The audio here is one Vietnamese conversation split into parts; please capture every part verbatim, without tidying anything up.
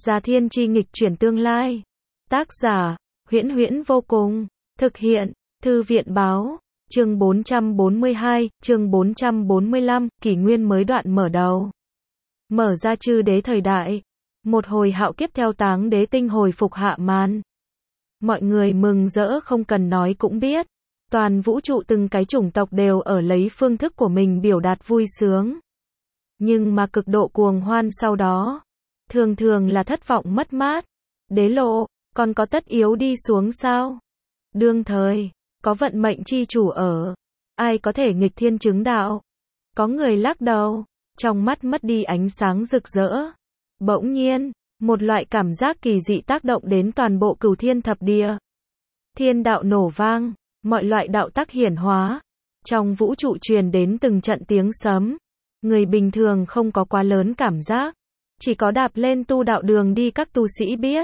Gia Thiên Chi nghịch chuyển tương lai. Tác giả, Huyễn Huyễn vô cùng. Thực hiện, Thư viện báo. Chương bốn trăm bốn mươi hai, chương bốn trăm bốn mươi lăm, kỷ nguyên mới đoạn mở đầu. Mở ra chư đế thời đại. Một hồi hạo kiếp theo Táng Đế tinh hồi phục hạ màn. Mọi người mừng rỡ không cần nói cũng biết. Toàn vũ trụ từng cái chủng tộc đều ở lấy phương thức của mình biểu đạt vui sướng. Nhưng mà cực độ cuồng hoan sau đó, thường thường là thất vọng mất mát. Đế lộ, còn có tất yếu đi xuống sao? Đương thời, có vận mệnh chi chủ ở. Ai có thể nghịch thiên chứng đạo? Có người lắc đầu, trong mắt mất đi ánh sáng rực rỡ. Bỗng nhiên, một loại cảm giác kỳ dị tác động đến toàn bộ cửu thiên thập địa. Thiên đạo nổ vang, mọi loại đạo tắc hiển hóa. Trong vũ trụ truyền đến từng trận tiếng sấm. Người bình thường không có quá lớn cảm giác. Chỉ có đạp lên tu đạo đường đi các tu sĩ biết.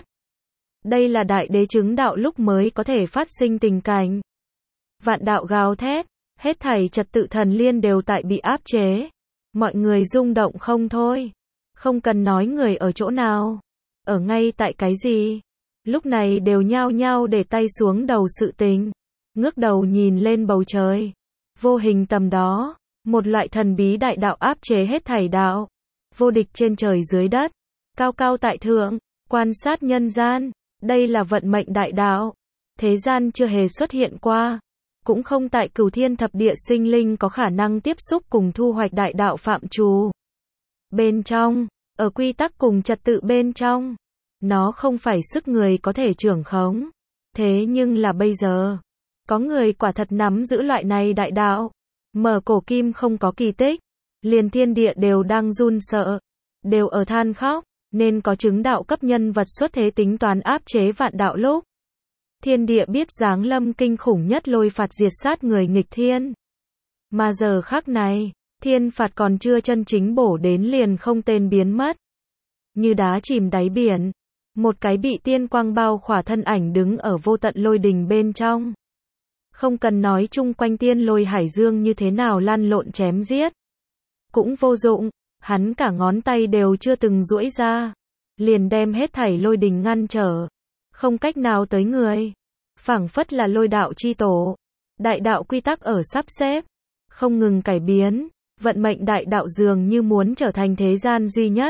Đây là đại đế chứng đạo lúc mới có thể phát sinh tình cảnh. Vạn đạo gào thét, hết thảy trật tự thần liên đều tại bị áp chế. Mọi người rung động không thôi. Không cần nói người ở chỗ nào, ở ngay tại cái gì. Lúc này đều nhao nhao để tay xuống đầu sự tình. Ngước đầu nhìn lên bầu trời. Vô hình tầm đó, một loại thần bí đại đạo áp chế hết thảy đạo. Vô địch trên trời dưới đất, cao cao tại thượng, quan sát nhân gian. Đây là vận mệnh đại đạo. Thế gian chưa hề xuất hiện qua. Cũng không tại cửu thiên thập địa sinh linh có khả năng tiếp xúc cùng thu hoạch đại đạo phạm trù. Bên trong, ở quy tắc cùng trật tự bên trong, nó không phải sức người có thể trưởng khống. Thế nhưng là bây giờ, có người quả thật nắm giữ loại này đại đạo. Mở cổ kim không có kỳ tích, liền thiên địa đều đang run sợ, đều ở than khóc, nên có chứng đạo cấp nhân vật xuất thế tính toán áp chế vạn đạo lúc. Thiên địa biết giáng lâm kinh khủng nhất lôi phạt diệt sát người nghịch thiên. Mà giờ khắc này, thiên phạt còn chưa chân chính bổ đến liền không tên biến mất. Như đá chìm đáy biển, một cái bị tiên quang bao khỏa thân ảnh đứng ở vô tận lôi đình bên trong. Không cần nói chung quanh tiên lôi hải dương như thế nào lăn lộn chém giết. Cũng vô dụng, hắn cả ngón tay đều chưa từng duỗi ra. Liền đem hết thảy lôi đình ngăn trở. Không cách nào tới người. Phảng phất là lôi đạo chi tổ. Đại đạo quy tắc ở sắp xếp. Không ngừng cải biến. Vận mệnh đại đạo dường như muốn trở thành thế gian duy nhất.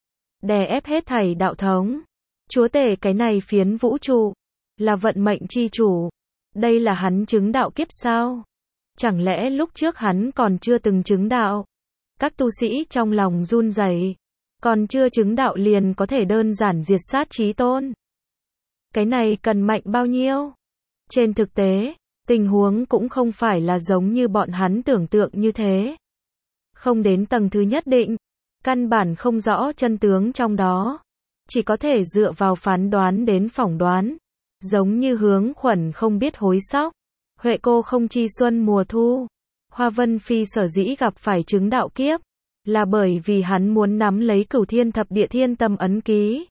Đè ép hết thảy đạo thống. Chúa tể cái này phiến vũ trụ. Là vận mệnh chi chủ. Đây là hắn chứng đạo kiếp sao? Chẳng lẽ lúc trước hắn còn chưa từng chứng đạo? Các tu sĩ trong lòng run rẩy. Còn chưa chứng đạo liền có thể đơn giản diệt sát chí tôn. Cái này cần mạnh bao nhiêu? Trên thực tế, tình huống cũng không phải là giống như bọn hắn tưởng tượng như thế. Không đến tầng thứ nhất định, căn bản không rõ chân tướng trong đó. Chỉ có thể dựa vào phán đoán đến phỏng đoán. Giống như Hướng Khuẩn không biết hối sóc. Huệ cô không chi xuân mùa thu. Hoa Vân Phi sở dĩ gặp phải chứng đạo kiếp. Là bởi vì hắn muốn nắm lấy cửu thiên thập địa thiên tâm ấn ký.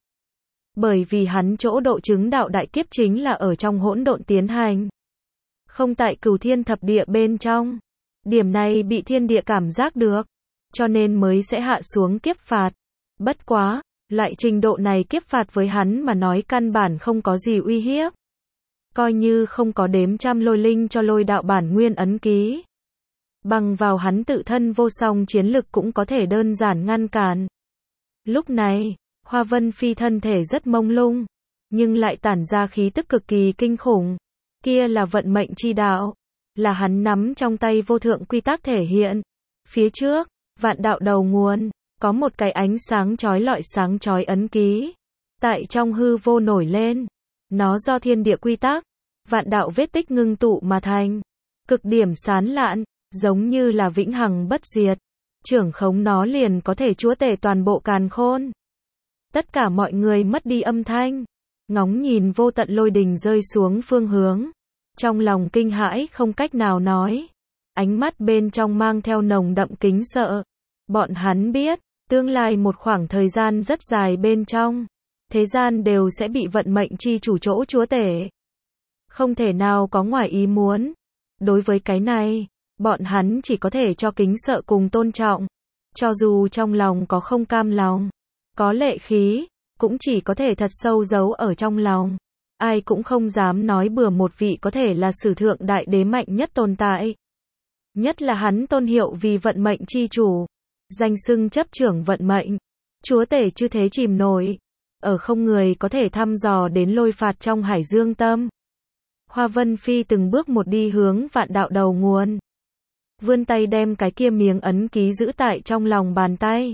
Bởi vì hắn chỗ độ chứng đạo đại kiếp chính là ở trong hỗn độn tiến hành. Không tại cửu thiên thập địa bên trong. Điểm này bị thiên địa cảm giác được. Cho nên mới sẽ hạ xuống kiếp phạt. Bất quá, loại trình độ này kiếp phạt với hắn mà nói căn bản không có gì uy hiếp. Coi như không có đếm trăm lôi linh cho lôi đạo bản nguyên ấn ký. Bằng vào hắn tự thân vô song chiến lực cũng có thể đơn giản ngăn cản. Lúc này, Hoa Vân Phi thân thể rất mông lung, nhưng lại tản ra khí tức cực kỳ kinh khủng. Kia là vận mệnh chi đạo, là hắn nắm trong tay vô thượng quy tắc thể hiện. Phía trước, vạn đạo đầu nguồn, có một cái ánh sáng chói lọi sáng chói ấn ký. Tại trong hư vô nổi lên, nó do thiên địa quy tắc, vạn đạo vết tích ngưng tụ mà thành. Cực điểm sán lạn, giống như là vĩnh hằng bất diệt. Trưởng khống nó liền có thể chúa tể toàn bộ càn khôn. Tất cả mọi người mất đi âm thanh. Ngóng nhìn vô tận lôi đình rơi xuống phương hướng. Trong lòng kinh hãi không cách nào nói. Ánh mắt bên trong mang theo nồng đậm kính sợ. Bọn hắn biết, tương lai một khoảng thời gian rất dài bên trong. Thế gian đều sẽ bị vận mệnh chi chủ chỗ chúa tể. Không thể nào có ngoài ý muốn. Đối với cái này, bọn hắn chỉ có thể cho kính sợ cùng tôn trọng. Cho dù trong lòng có không cam lòng, có lệ khí, cũng chỉ có thể thật sâu giấu ở trong lòng. Ai cũng không dám nói bừa một vị có thể là sử thượng đại đế mạnh nhất tồn tại. Nhất là hắn tôn hiệu vì vận mệnh chi chủ, danh xưng chấp trưởng vận mệnh, chúa tể chư thế chìm nổi, ở không người có thể thăm dò đến lôi phạt trong hải dương tâm. Hoa Vân Phi từng bước một đi hướng vạn đạo đầu nguồn. Vươn tay đem cái kia miếng ấn ký giữ tại trong lòng bàn tay.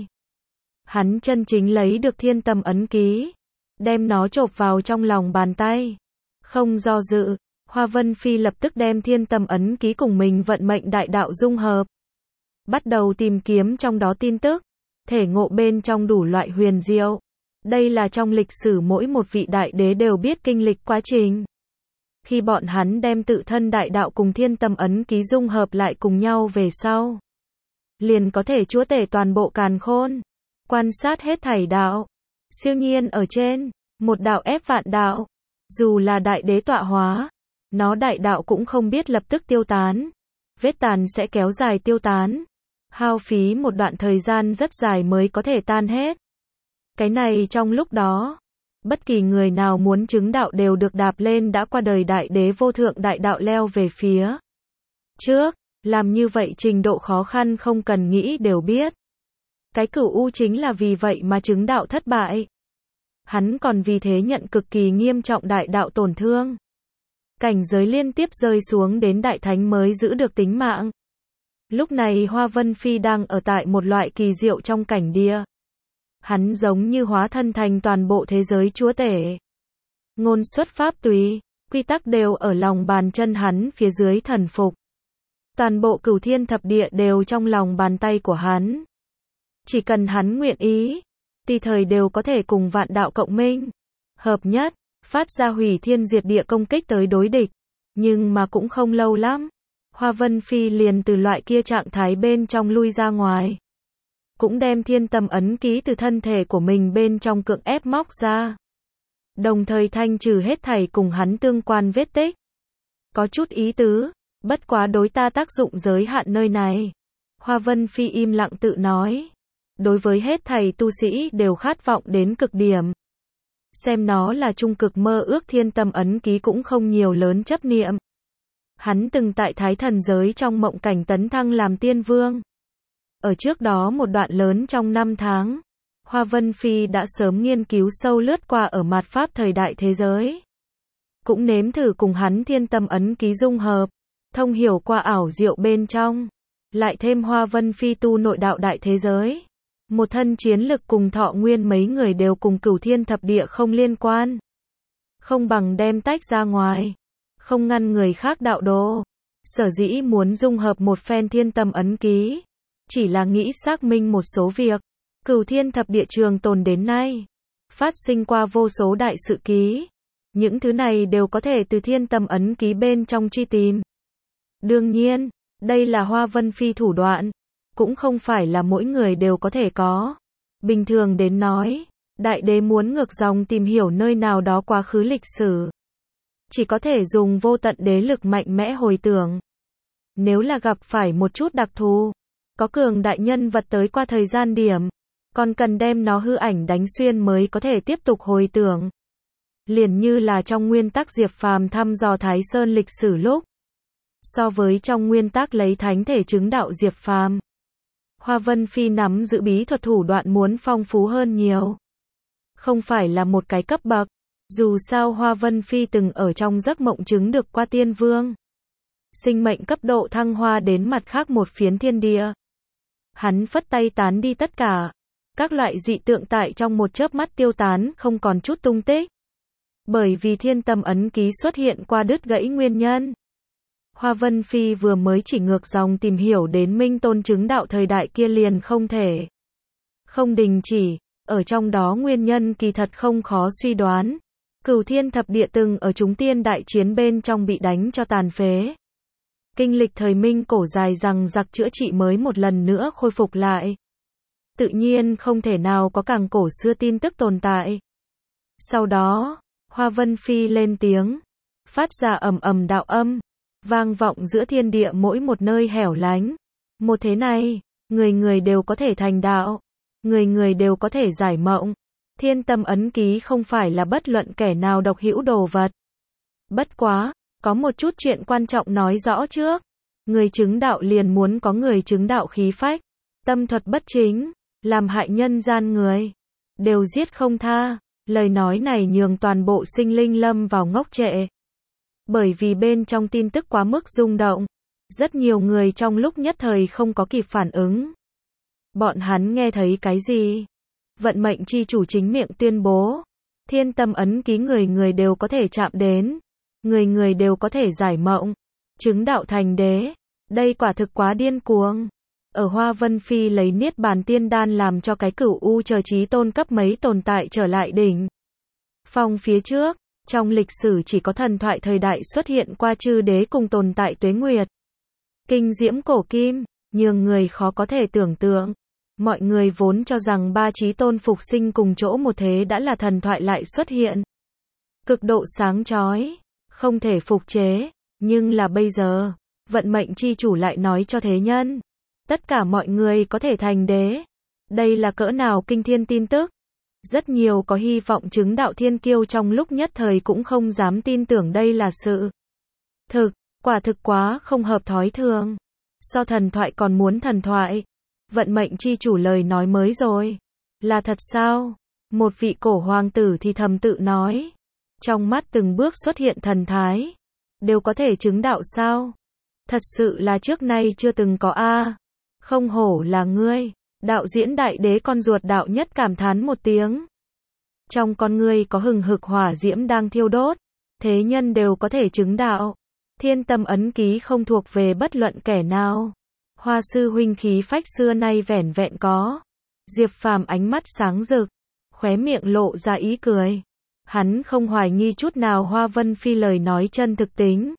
Hắn chân chính lấy được thiên tâm ấn ký, đem nó chộp vào trong lòng bàn tay. Không do dự, Hoa Vân Phi lập tức đem thiên tâm ấn ký cùng mình vận mệnh đại đạo dung hợp. Bắt đầu tìm kiếm trong đó tin tức, thể ngộ bên trong đủ loại huyền diệu. Đây là trong lịch sử mỗi một vị đại đế đều biết kinh lịch quá trình. Khi bọn hắn đem tự thân đại đạo cùng thiên tâm ấn ký dung hợp lại cùng nhau về sau, liền có thể chúa tể toàn bộ càn khôn, quan sát hết thảy đạo. Siêu nhiên ở trên, một đạo ép vạn đạo, dù là đại đế tọa hóa, nó đại đạo cũng không biết lập tức tiêu tán. Vết tàn sẽ kéo dài tiêu tán, hao phí một đoạn thời gian rất dài mới có thể tan hết. Cái này trong lúc đó, bất kỳ người nào muốn chứng đạo đều được đạp lên đã qua đời đại đế vô thượng đại đạo leo về phía trước, làm như vậy trình độ khó khăn không cần nghĩ đều biết. Cái Cửu U chính là vì vậy mà chứng đạo thất bại. Hắn còn vì thế nhận cực kỳ nghiêm trọng đại đạo tổn thương. Cảnh giới liên tiếp rơi xuống đến đại thánh mới giữ được tính mạng. Lúc này Hoa Vân Phi đang ở tại một loại kỳ diệu trong cảnh địa. Hắn giống như hóa thân thành toàn bộ thế giới chúa tể. Ngôn xuất pháp tùy, quy tắc đều ở lòng bàn chân hắn phía dưới thần phục. Toàn bộ cửu thiên thập địa đều trong lòng bàn tay của hắn. Chỉ cần hắn nguyện ý, tùy thời đều có thể cùng vạn đạo cộng minh, hợp nhất, phát ra hủy thiên diệt địa công kích tới đối địch. Nhưng mà cũng không lâu lắm, Hoa Vân Phi liền từ loại kia trạng thái bên trong lui ra ngoài. Cũng đem thiên tâm ấn ký từ thân thể của mình bên trong cưỡng ép móc ra. Đồng thời thanh trừ hết thảy cùng hắn tương quan vết tích. Có chút ý tứ, bất quá đối ta tác dụng giới hạn nơi này. Hoa Vân Phi im lặng tự nói. Đối với hết thảy tu sĩ đều khát vọng đến cực điểm. Xem nó là trung cực mơ ước thiên tâm ấn ký cũng không nhiều lớn chấp niệm. Hắn từng tại Thái Thần giới trong mộng cảnh tấn thăng làm tiên vương. Ở trước đó một đoạn lớn trong năm tháng, Hoa Vân Phi đã sớm nghiên cứu sâu lướt qua ở mạt pháp thời đại thế giới. Cũng nếm thử cùng hắn thiên tâm ấn ký dung hợp, thông hiểu qua ảo diệu bên trong. Lại thêm Hoa Vân Phi tu nội đạo đại thế giới. Một thân chiến lực cùng Thọ Nguyên mấy người đều cùng cửu thiên thập địa không liên quan. Không bằng đem tách ra ngoài. Không ngăn người khác đạo đồ. Sở dĩ muốn dung hợp một phen thiên tâm ấn ký. Chỉ là nghĩ xác minh một số việc. Cửu thiên thập địa trường tồn đến nay. Phát sinh qua vô số đại sự ký. Những thứ này đều có thể từ thiên tâm ấn ký bên trong truy tìm. Đương nhiên, đây là Hoa Vân Phi thủ đoạn. Cũng không phải là mỗi người đều có thể có. Bình thường đến nói, đại đế muốn ngược dòng tìm hiểu nơi nào đó quá khứ lịch sử. Chỉ có thể dùng vô tận đế lực mạnh mẽ hồi tưởng. Nếu là gặp phải một chút đặc thù, có cường đại nhân vật tới qua thời gian điểm, còn cần đem nó hư ảnh đánh xuyên mới có thể tiếp tục hồi tưởng. Liền như là trong nguyên tắc Diệp Phàm thăm dò Thái Sơn lịch sử lúc. So với trong nguyên tắc lấy thánh thể chứng đạo Diệp Phàm, Hoa Vân Phi nắm giữ bí thuật thủ đoạn muốn phong phú hơn nhiều. Không phải là một cái cấp bậc. Dù sao Hoa Vân Phi từng ở trong giấc mộng chứng được qua tiên vương. Sinh mệnh cấp độ thăng hoa đến mặt khác một phiến thiên địa. Hắn phất tay tán đi tất cả. Các loại dị tượng tại trong một chớp mắt tiêu tán không còn chút tung tích. Bởi vì thiên tâm ấn ký xuất hiện qua đứt gãy nguyên nhân. Hoa Vân Phi vừa mới chỉ ngược dòng tìm hiểu đến Minh Tôn chứng đạo thời đại kia liền không thể. Không đình chỉ, ở trong đó nguyên nhân kỳ thật không khó suy đoán. Cửu thiên thập địa từng ở chúng tiên đại chiến bên trong bị đánh cho tàn phế. Kinh lịch thời Minh cổ dài rằng giặc chữa trị mới một lần nữa khôi phục lại. Tự nhiên không thể nào có càng cổ xưa tin tức tồn tại. Sau đó, Hoa Vân Phi lên tiếng, phát ra ầm ầm đạo âm, vang vọng giữa thiên địa mỗi một nơi hẻo lánh. Một thế này, người người đều có thể thành đạo, người người đều có thể giải mộng. Thiên tâm ấn ký không phải là bất luận kẻ nào độc hữu đồ vật. Bất quá, có một chút chuyện quan trọng nói rõ trước. Người chứng đạo liền muốn có người chứng đạo khí phách, tâm thuật bất chính, làm hại nhân gian người, đều giết không tha. Lời nói này nhường toàn bộ sinh linh lâm vào ngốc trệ. Bởi vì bên trong tin tức quá mức rung động, rất nhiều người trong lúc nhất thời không có kịp phản ứng. Bọn hắn nghe thấy cái gì? Vận mệnh chi chủ chính miệng tuyên bố, thiên tâm ấn ký người người đều có thể chạm đến, người người đều có thể giải mộng, chứng đạo thành đế. Đây quả thực quá điên cuồng. Ở Hoa Vân Phi lấy niết bàn tiên đan làm cho cái cửu u chờ chí tôn cấp mấy tồn tại trở lại đỉnh phong phía trước. Trong lịch sử chỉ có thần thoại thời đại xuất hiện qua chư đế cùng tồn tại tuế nguyệt. Kinh diễm cổ kim, nhường người khó có thể tưởng tượng. Mọi người vốn cho rằng ba chí tôn phục sinh cùng chỗ một thế đã là thần thoại lại xuất hiện. Cực độ sáng chói, không thể phục chế, nhưng là bây giờ, vận mệnh chi chủ lại nói cho thế nhân. Tất cả mọi người có thể thành đế. Đây là cỡ nào kinh thiên tin tức. Rất nhiều có hy vọng chứng đạo thiên kiêu trong lúc nhất thời cũng không dám tin tưởng đây là sự thực, quả thực quá không hợp thói thường. So thần thoại còn muốn thần thoại. Vận mệnh chi chủ lời nói mới rồi. Là thật sao? Một vị cổ hoàng tử thì thầm tự nói. Trong mắt từng bước xuất hiện thần thái. Đều có thể chứng đạo sao? Thật sự là trước nay chưa từng có a. Không hổ là ngươi. Đạo diễn đại đế con ruột đạo nhất cảm thán một tiếng. Trong con ngươi có hừng hực hỏa diễm đang thiêu đốt. Thế nhân đều có thể chứng đạo. Thiên tâm ấn ký không thuộc về bất luận kẻ nào. Hoa sư huynh khí phách xưa nay vẻn vẹn có. Diệp Phàm ánh mắt sáng rực, khóe miệng lộ ra ý cười. Hắn không hoài nghi chút nào Hoa Vân Phi lời nói chân thực tính.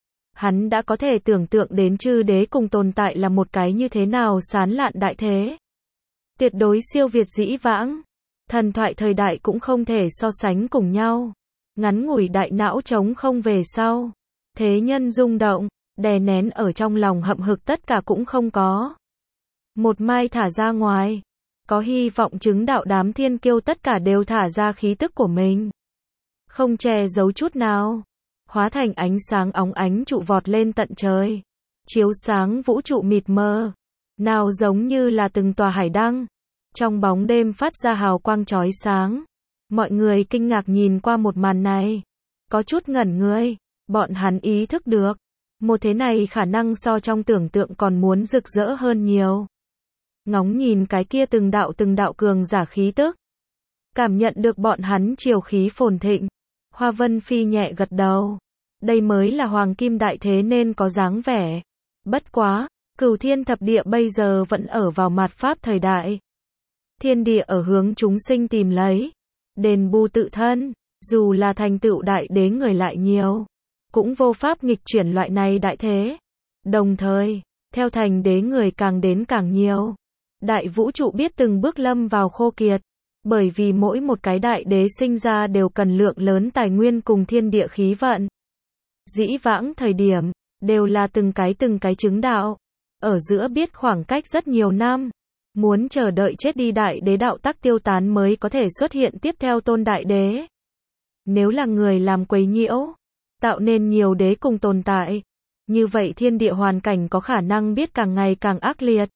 Hắn đã có thể tưởng tượng đến chư đế cùng tồn tại là một cái như thế nào sán lạn đại thế. Tuyệt đối siêu việt dĩ vãng. Thần thoại thời đại cũng không thể so sánh cùng nhau. Ngắn ngủi đại não trống không về sau. Thế nhân rung động, đè nén ở trong lòng hậm hực tất cả cũng không có. Một mai thả ra ngoài. Có hy vọng chứng đạo đám thiên kiêu tất cả đều thả ra khí tức của mình. Không che giấu chút nào. Hóa thành ánh sáng óng ánh trụ vọt lên tận trời. Chiếu sáng vũ trụ mịt mờ. Nào giống như là từng tòa hải đăng. Trong bóng đêm phát ra hào quang chói sáng. Mọi người kinh ngạc nhìn qua một màn này. Có chút ngẩn người. Bọn hắn ý thức được. Một thế này khả năng so trong tưởng tượng còn muốn rực rỡ hơn nhiều. Ngóng nhìn cái kia từng đạo từng đạo cường giả khí tức. Cảm nhận được bọn hắn triều khí phồn thịnh. Hoa Vân Phi nhẹ gật đầu. Đây mới là hoàng kim đại thế nên có dáng vẻ. Bất quá, cửu thiên thập địa bây giờ vẫn ở vào mạt pháp thời đại. Thiên địa ở hướng chúng sinh tìm lấy. Đền bù tự thân, dù là thành tựu đại đế người lại nhiều. Cũng vô pháp nghịch chuyển loại này đại thế. Đồng thời, theo thành đế người càng đến càng nhiều. Đại vũ trụ biết từng bước lâm vào khô kiệt. Bởi vì mỗi một cái đại đế sinh ra đều cần lượng lớn tài nguyên cùng thiên địa khí vận. Dĩ vãng thời điểm, đều là từng cái từng cái chứng đạo. Ở giữa biết khoảng cách rất nhiều năm. Muốn chờ đợi chết đi đại đế đạo tắc tiêu tán mới có thể xuất hiện tiếp theo tôn đại đế. Nếu là người làm quấy nhiễu, tạo nên nhiều đế cùng tồn tại. Như vậy thiên địa hoàn cảnh có khả năng biết càng ngày càng ác liệt.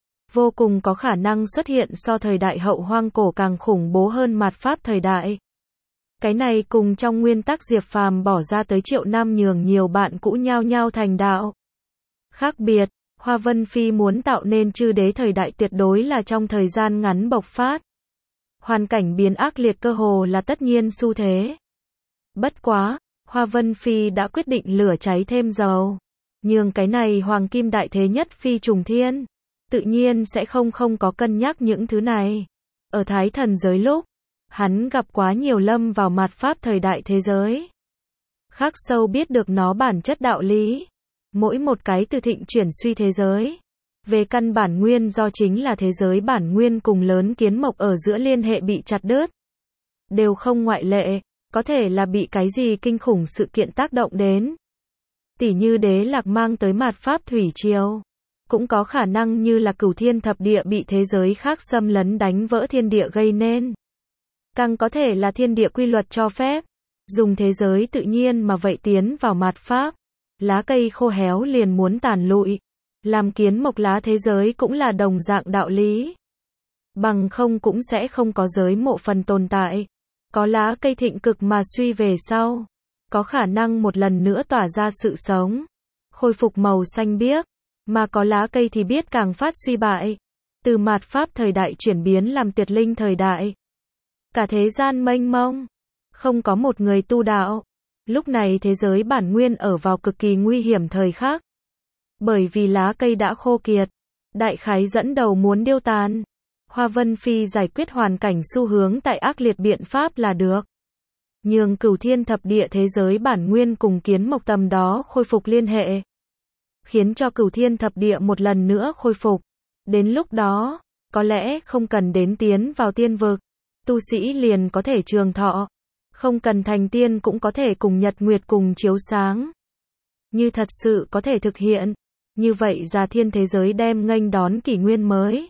Vô cùng có khả năng xuất hiện so thời đại hậu hoang cổ càng khủng bố hơn mạt pháp thời đại. Cái này cùng trong nguyên tắc Diệp Phàm bỏ ra tới triệu năm nhường nhiều bạn cũ nhao nhao thành đạo. Khác biệt, Hoa Vân Phi muốn tạo nên chư đế thời đại tuyệt đối là trong thời gian ngắn bộc phát. Hoàn cảnh biến ác liệt cơ hồ là tất nhiên xu thế. Bất quá, Hoa Vân Phi đã quyết định lửa cháy thêm dầu. Nhưng cái này hoàng kim đại thế nhất phi trùng thiên. Tự nhiên sẽ không không có cân nhắc những thứ này. Ở Thái Thần giới lúc, hắn gặp quá nhiều lâm vào mạt pháp thời đại thế giới. Khắc sâu biết được nó bản chất đạo lý. Mỗi một cái từ thịnh chuyển suy thế giới. Về căn bản nguyên do chính là thế giới bản nguyên cùng lớn kiến mộc ở giữa liên hệ bị chặt đứt. Đều không ngoại lệ, có thể là bị cái gì kinh khủng sự kiện tác động đến. Tỉ như đế lạc mang tới mạt pháp thủy triều. Cũng có khả năng như là cửu thiên thập địa bị thế giới khác xâm lấn đánh vỡ thiên địa gây nên. càng có thể là thiên địa quy luật cho phép. Dùng thế giới tự nhiên mà vậy tiến vào mạt pháp. Lá cây khô héo liền muốn tàn lụi. Làm kiến mộc lá thế giới cũng là đồng dạng đạo lý. Bằng không cũng sẽ không có giới mộ phần tồn tại. Có lá cây thịnh cực mà suy về sau. Có khả năng một lần nữa tỏa ra sự sống. Khôi phục màu xanh biếc. Mà có lá cây thì biết càng phát suy bại. Từ mạt pháp thời đại chuyển biến làm tuyệt linh thời đại. Cả thế gian mênh mông. Không có một người tu đạo. Lúc này thế giới bản nguyên ở vào cực kỳ nguy hiểm thời khắc. Bởi vì lá cây đã khô kiệt. Đại khái dẫn đầu muốn điêu tàn. Hoa Vân Phi giải quyết hoàn cảnh xu hướng tại ác liệt biện pháp là được. Nhường cửu thiên thập địa thế giới bản nguyên cùng kiến mộc tầm đó khôi phục liên hệ. Khiến cho cửu thiên thập địa một lần nữa khôi phục. Đến lúc đó, có lẽ không cần đến tiến vào tiên vực. Tu sĩ liền có thể trường thọ. Không cần thành tiên cũng có thể cùng nhật nguyệt cùng chiếu sáng. Như thật sự có thể thực hiện. Như vậy Già Thiên thế giới đem nghênh đón kỷ nguyên mới.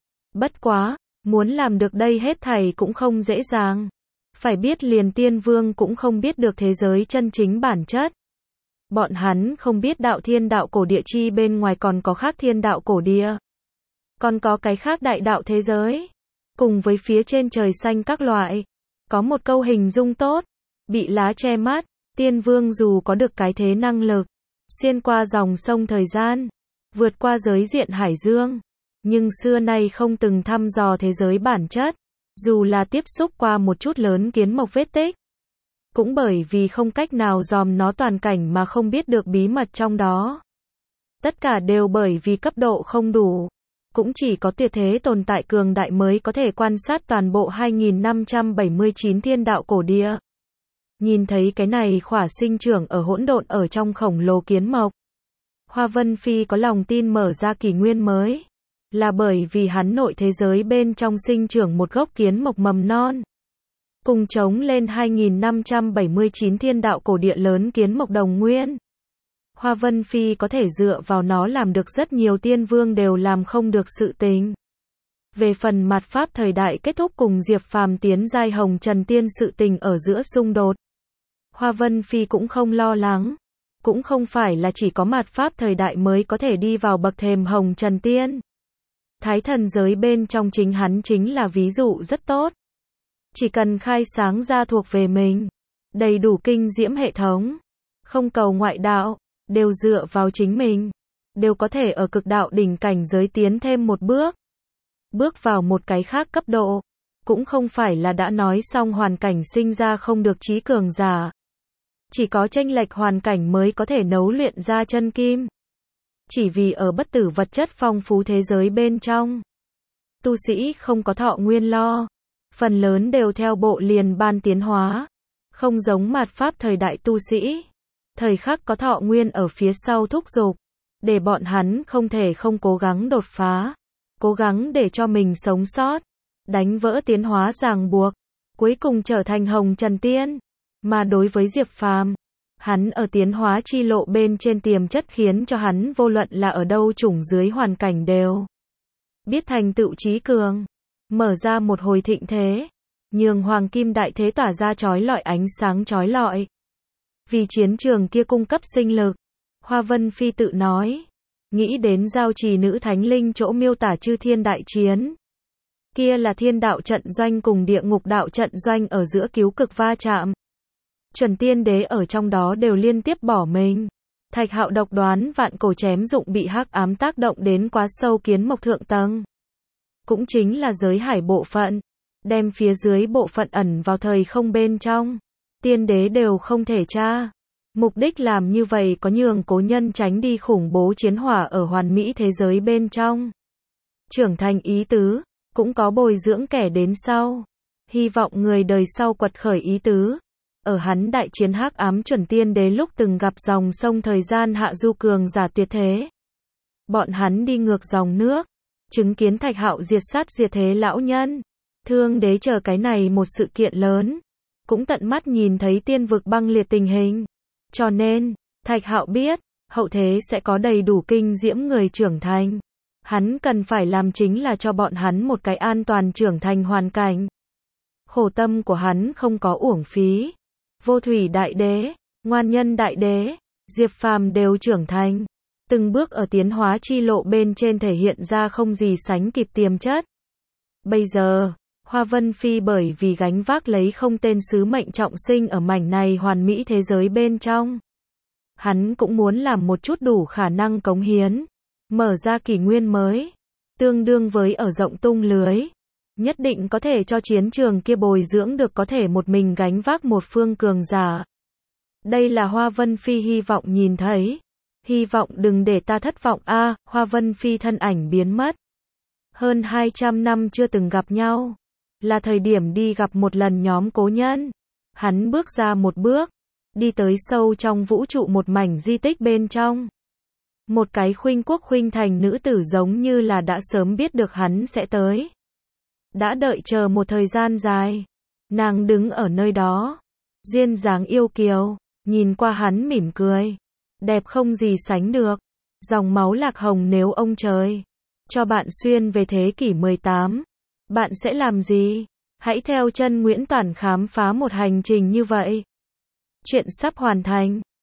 Bất quá, muốn làm được đây hết thảy cũng không dễ dàng. Phải biết liền tiên vương cũng không biết được thế giới chân chính bản chất. Bọn hắn không biết đạo thiên đạo cổ địa chi bên ngoài còn có khác thiên đạo cổ địa. Còn có cái khác đại đạo thế giới. Cùng với phía trên trời xanh các loại. Có một câu hình dung tốt. Bị lá che mắt, tiên vương dù có được cái thế năng lực. Xuyên qua dòng sông thời gian. Vượt qua giới diện hải dương. Nhưng xưa nay không từng thăm dò thế giới bản chất. Dù là tiếp xúc qua một chút lớn kiến mộc vết tích. Cũng bởi vì không cách nào dòm nó toàn cảnh mà không biết được bí mật trong đó. Tất cả đều bởi vì cấp độ không đủ. Cũng chỉ có tuyệt thế tồn tại cường đại mới có thể quan sát toàn bộ hai nghìn năm trăm bảy mươi chín thiên đạo cổ địa. Nhìn thấy cái này khỏa sinh trưởng ở hỗn độn ở trong khổng lồ kiến mộc. Hoa Vân Phi có lòng tin mở ra kỷ nguyên mới. Là bởi vì hắn nội thế giới bên trong sinh trưởng một gốc kiến mộc mầm non. Cùng chống lên hai nghìn năm trăm bảy mươi chín thiên đạo cổ địa lớn kiến mộc đồng nguyên. Hoa Vân Phi có thể dựa vào nó làm được rất nhiều tiên vương đều làm không được sự tình. Về phần mạt pháp thời đại kết thúc cùng Diệp Phàm tiến giai hồng trần tiên sự tình ở giữa xung đột. Hoa Vân Phi cũng không lo lắng. Cũng không phải là chỉ có mạt pháp thời đại mới có thể đi vào bậc thềm hồng trần tiên. Thái thần giới bên trong chính hắn chính là ví dụ rất tốt. Chỉ cần khai sáng ra thuộc về mình. Đầy đủ kinh diễm hệ thống. Không cầu ngoại đạo. Đều dựa vào chính mình. Đều có thể ở cực đạo đỉnh cảnh giới tiến thêm một bước. Bước vào một cái khác cấp độ. Cũng không phải là đã nói xong hoàn cảnh sinh ra không được trí cường giả. Chỉ có chênh lệch hoàn cảnh mới có thể nấu luyện ra chân kim. Chỉ vì ở bất tử vật chất phong phú thế giới bên trong. Tu sĩ không có thọ nguyên lo. Phần lớn đều theo bộ liền ban tiến hóa. Không giống mạt pháp thời đại tu sĩ. Thời khắc có thọ nguyên ở phía sau thúc giục. Để bọn hắn không thể không cố gắng đột phá. Cố gắng để cho mình sống sót. Đánh vỡ tiến hóa ràng buộc. Cuối cùng trở thành hồng trần tiên. Mà đối với Diệp Phàm, hắn ở tiến hóa chi lộ bên trên tiềm chất khiến cho hắn vô luận là ở đâu chủng dưới hoàn cảnh đều biết thành tựu trí cường, mở ra một hồi thịnh thế, nhường hoàng kim đại thế tỏa ra chói lọi ánh sáng chói lọi. Vì chiến trường kia cung cấp sinh lực, Hoa Vân Phi tự nói, nghĩ đến giao trì nữ thánh linh chỗ miêu tả chư thiên đại chiến. Kia là thiên đạo trận doanh cùng địa ngục đạo trận doanh ở giữa cứu cực va chạm. Chuẩn tiên đế ở trong đó đều liên tiếp bỏ mình. Thạch Hạo độc đoán vạn cổ chém dụng bị hắc ám tác động đến quá sâu kiến mộc thượng tầng. Cũng chính là giới hải bộ phận. Đem phía dưới bộ phận ẩn vào thời không bên trong. Tiên đế đều không thể tra. Mục đích làm như vậy có nhường cố nhân tránh đi khủng bố chiến hỏa ở hoàn mỹ thế giới bên trong. Trưởng thành ý tứ, cũng có bồi dưỡng kẻ đến sau. Hy vọng người đời sau quật khởi ý tứ. Ở hắn đại chiến hắc ám chuẩn tiên đế lúc từng gặp dòng sông thời gian hạ du cường giả tuyệt thế. Bọn hắn đi ngược dòng nước. Chứng kiến Thạch Hạo diệt sát diệt thế lão nhân. Thương đế chờ cái này một sự kiện lớn. Cũng tận mắt nhìn thấy tiên vực băng liệt tình hình. Cho nên, Thạch Hạo biết, hậu thế sẽ có đầy đủ kinh diễm người trưởng thành. Hắn cần phải làm chính là cho bọn hắn một cái an toàn trưởng thành hoàn cảnh. Khổ tâm của hắn không có uổng phí. Vô Thủy Đại Đế, Ngoan Nhân Đại Đế, Diệp Phàm đều trưởng thành. Từng bước ở tiến hóa chi lộ bên trên thể hiện ra không gì sánh kịp tiềm chất. Bây giờ, Hoa Vân Phi bởi vì gánh vác lấy không tên sứ mệnh trọng sinh ở mảnh này hoàn mỹ thế giới bên trong. Hắn cũng muốn làm một chút đủ khả năng cống hiến, mở ra kỷ nguyên mới, tương đương với ở rộng tung lưới. Nhất định có thể cho chiến trường kia bồi dưỡng được có thể một mình gánh vác một phương cường giả. Đây là Hoa Vân Phi hy vọng nhìn thấy. Hy vọng đừng để ta thất vọng a. À, Hoa Vân Phi thân ảnh biến mất. Hơn hai trăm năm chưa từng gặp nhau. Là thời điểm đi gặp một lần nhóm cố nhân. Hắn bước ra một bước. Đi tới sâu trong vũ trụ một mảnh di tích bên trong. Một cái khuynh quốc khuynh thành nữ tử giống như là đã sớm biết được hắn sẽ tới. Đã đợi chờ một thời gian dài. Nàng đứng ở nơi đó. Duyên dáng yêu kiều. Nhìn qua hắn mỉm cười. Đẹp không gì sánh được. Dòng máu lạc hồng nếu ông trời cho bạn xuyên về thế kỷ mười tám. Bạn sẽ làm gì? Hãy theo chân Nguyễn Toản khám phá một hành trình như vậy. Chuyện sắp hoàn thành.